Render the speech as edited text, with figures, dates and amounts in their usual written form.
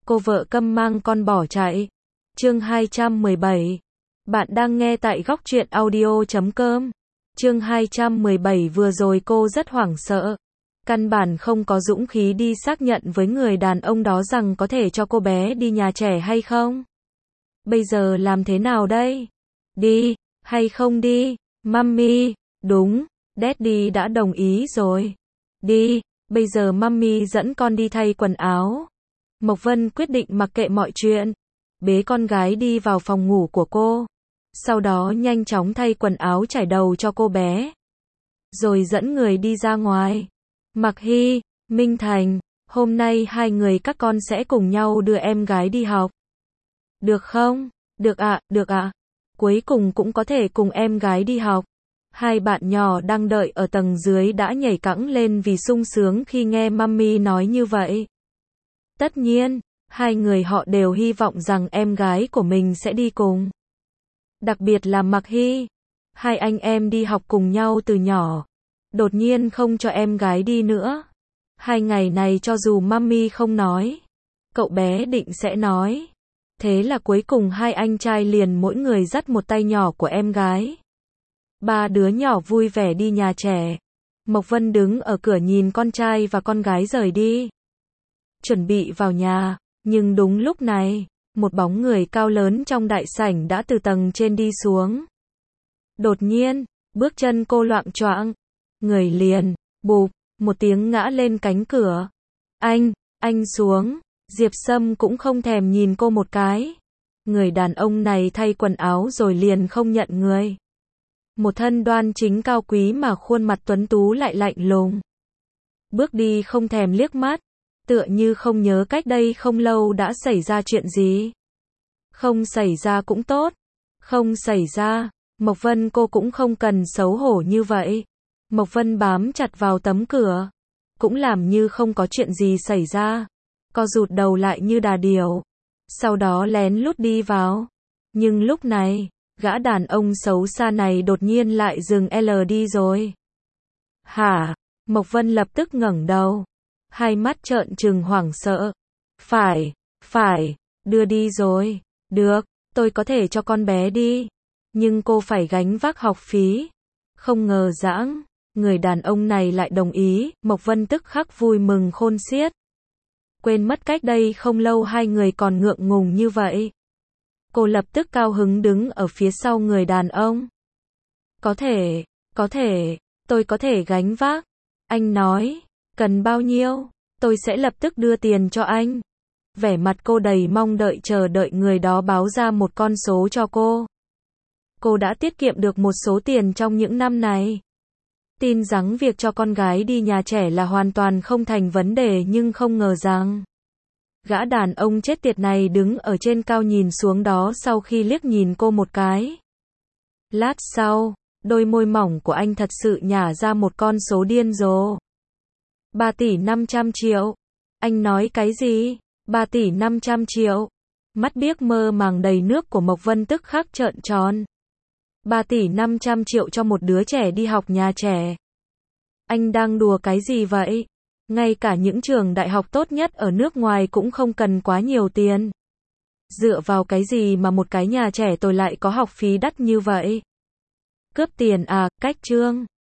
cô vợ câm mang con bỏ chạy. Chương 217. Bạn đang nghe tại góc truyện audio.com. Chương 217 vừa rồi cô rất hoảng sợ. Căn bản không có dũng khí đi xác nhận với người đàn ông đó rằng có thể cho cô bé đi nhà trẻ hay không. Bây giờ làm thế nào đây? Đi, hay không đi? Mummy, đúng, Daddy đã đồng ý rồi. Đi, bây giờ Mummy dẫn con đi thay quần áo. Mộc Vân quyết định mặc kệ mọi chuyện. Bế con gái đi vào phòng ngủ của cô. Sau đó nhanh chóng thay quần áo trải đầu cho cô bé. Rồi dẫn người đi ra ngoài. Mạc Hy, Minh Thành, hôm nay hai người các con sẽ cùng nhau đưa em gái đi học. Được không? Được ạ, được ạ. Cuối cùng cũng có thể cùng em gái đi học. Hai bạn nhỏ đang đợi ở tầng dưới đã nhảy cẫng lên vì sung sướng khi nghe Mummy nói như vậy. Tất nhiên, hai người họ đều hy vọng rằng em gái của mình sẽ đi cùng. Đặc biệt là Mạc Hy. Hai anh em đi học cùng nhau từ nhỏ. Đột nhiên không cho em gái đi nữa. Hai ngày này cho dù Mummy không nói, cậu bé định sẽ nói. Thế là cuối cùng hai anh trai liền mỗi người dắt một tay nhỏ của em gái. Ba đứa nhỏ vui vẻ đi nhà trẻ. Mộc Vân đứng ở cửa nhìn con trai và con gái rời đi. Chuẩn bị vào nhà, nhưng đúng lúc này, một bóng người cao lớn trong đại sảnh đã từ tầng trên đi xuống. Đột nhiên, bước chân cô loạng choạng, người liền, bụp, một tiếng ngã lên cánh cửa. Anh xuống. Diệp Sâm cũng không thèm nhìn cô một cái. Người đàn ông này thay quần áo rồi liền không nhận người. Một thân đoan chính cao quý mà khuôn mặt tuấn tú lại lạnh lùng. Bước đi không thèm liếc mắt, tựa như không nhớ cách đây không lâu đã xảy ra chuyện gì. Không xảy ra cũng tốt. Không xảy ra, Mộc Vân cô cũng không cần xấu hổ như vậy. Mộc Vân bám chặt vào tấm cửa, cũng làm như không có chuyện gì xảy ra. Co rụt đầu lại như đà điểu. Sau đó lén lút đi vào. Nhưng lúc này, gã đàn ông xấu xa này đột nhiên lại dừng L đi rồi. Hả? Mộc Vân lập tức ngẩng đầu. Hai mắt trợn trừng hoảng sợ. Phải, đưa đi rồi. Được, tôi có thể cho con bé đi. Nhưng cô phải gánh vác học phí. Không ngờ rằng, người đàn ông này lại đồng ý. Mộc Vân tức khắc vui mừng khôn xiết. Quên mất cách đây không lâu hai người còn ngượng ngùng như vậy. Cô lập tức cao hứng đứng ở phía sau người đàn ông. Có thể, tôi có thể gánh vác. Anh nói, cần bao nhiêu, tôi sẽ lập tức đưa tiền cho anh. Vẻ mặt cô đầy mong đợi chờ đợi người đó báo ra một con số cho cô. Cô đã tiết kiệm được một số tiền trong những năm này. Tin rằng việc cho con gái đi nhà trẻ là hoàn toàn không thành vấn đề nhưng không ngờ rằng gã đàn ông chết tiệt này đứng ở trên cao nhìn xuống đó sau khi liếc nhìn cô một cái. Lát sau, đôi môi mỏng của anh thật sự nhả ra một con số điên rồ. 3 tỷ 500 triệu. Anh nói cái gì? 3 tỷ 500 triệu. Mắt biếc mơ màng đầy nước của Mộc Vân tức khắc trợn tròn. 3 tỷ 500 triệu cho một đứa trẻ đi học nhà trẻ. Anh đang đùa cái gì vậy? Ngay cả những trường đại học tốt nhất ở nước ngoài cũng không cần quá nhiều tiền. Dựa vào cái gì mà một cái nhà trẻ tồi lại có học phí đắt như vậy? Cướp tiền à, cách trương.